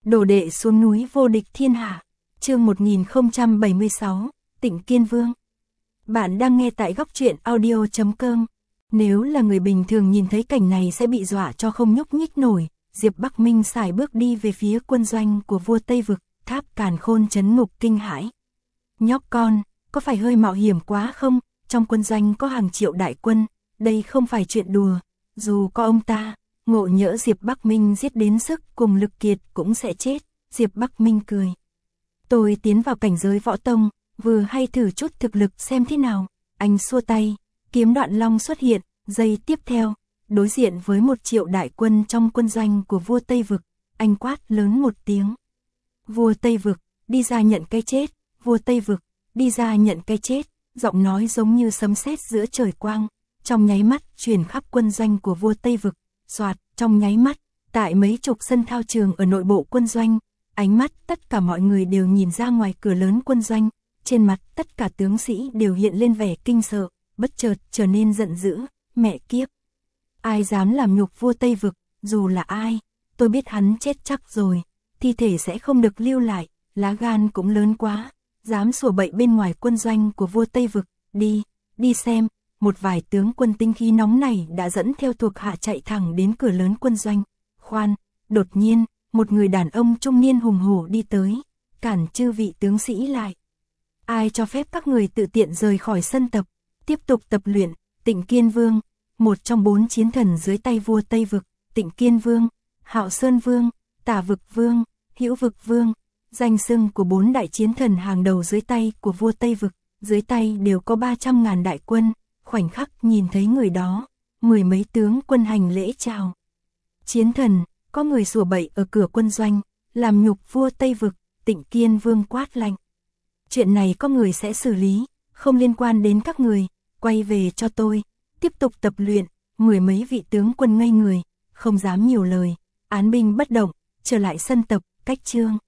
Đồ đệ xuống núi vô địch thiên hạ. Chương 1076, Tịnh Kiên Vương. Bạn đang nghe tại góc truyện audio.com. Nếu là người bình thường nhìn thấy cảnh này sẽ bị dọa cho không nhúc nhích nổi. Diệp Bắc Minh sải bước đi về phía quân doanh của vua Tây Vực, Tháp Càn Khôn trấn ngục kinh hãi. Nhóc con, có phải hơi mạo hiểm quá không? Trong quân doanh có hàng triệu đại quân, đây không phải chuyện đùa. Dù có ông ta, ngộ nhỡ Diệp Bắc Minh giết đến sức cùng lực kiệt cũng sẽ chết. Diệp Bắc Minh cười. Tôi tiến vào cảnh giới võ tông, vừa hay thử chút thực lực xem thế nào. Anh xua tay, kiếm đoạn long xuất hiện, giây tiếp theo, đối diện với 1 triệu đại quân trong quân doanh của vua Tây Vực, anh quát lớn một tiếng. Vua Tây Vực, đi ra nhận cái chết, vua Tây Vực, đi ra nhận cái chết, giọng nói giống như sấm sét giữa trời quang, trong nháy mắt truyền khắp quân doanh của vua Tây Vực, soạt, trong nháy mắt, tại mấy chục sân thao trường ở nội bộ quân doanh, ánh mắt tất cả mọi người đều nhìn ra ngoài cửa lớn quân doanh, trên mặt tất cả tướng sĩ đều hiện lên vẻ kinh sợ, bất chợt trở nên giận dữ, mẹ kiếp. Ai dám làm nhục vua Tây Vực, dù là ai, tôi biết hắn chết chắc rồi, thi thể sẽ không được lưu lại, lá gan cũng lớn quá, dám sủa bậy bên ngoài quân doanh của vua Tây Vực, đi xem. Một vài tướng quân tinh khí nóng này đã dẫn theo thuộc hạ chạy thẳng đến cửa lớn quân doanh. Khoan, đột nhiên, một người đàn ông trung niên hùng hổ đi tới, cản chư vị tướng sĩ lại. Ai cho phép các người tự tiện rời khỏi sân tập, tiếp tục tập luyện? Tịnh Kiên Vương, một trong 4 chiến thần dưới tay vua Tây Vực, Tịnh Kiên Vương, Hạo Sơn Vương, Tả Vực Vương, Hữu Vực Vương, danh xưng của 4 đại chiến thần hàng đầu dưới tay của vua Tây Vực, dưới tay đều có 300.000 đại quân. Khoảnh khắc nhìn thấy người đó, 10 mấy tướng quân hành lễ chào. Chiến thần, có người sủa bậy ở cửa quân doanh, làm nhục vua Tây Vực, Tịnh Kiên Vương quát lạnh. Chuyện này có người sẽ xử lý, không liên quan đến các người, quay về cho tôi, tiếp tục tập luyện. 10 mấy vị tướng quân ngây người, không dám nhiều lời, án binh bất động, trở lại sân tập, cách chương.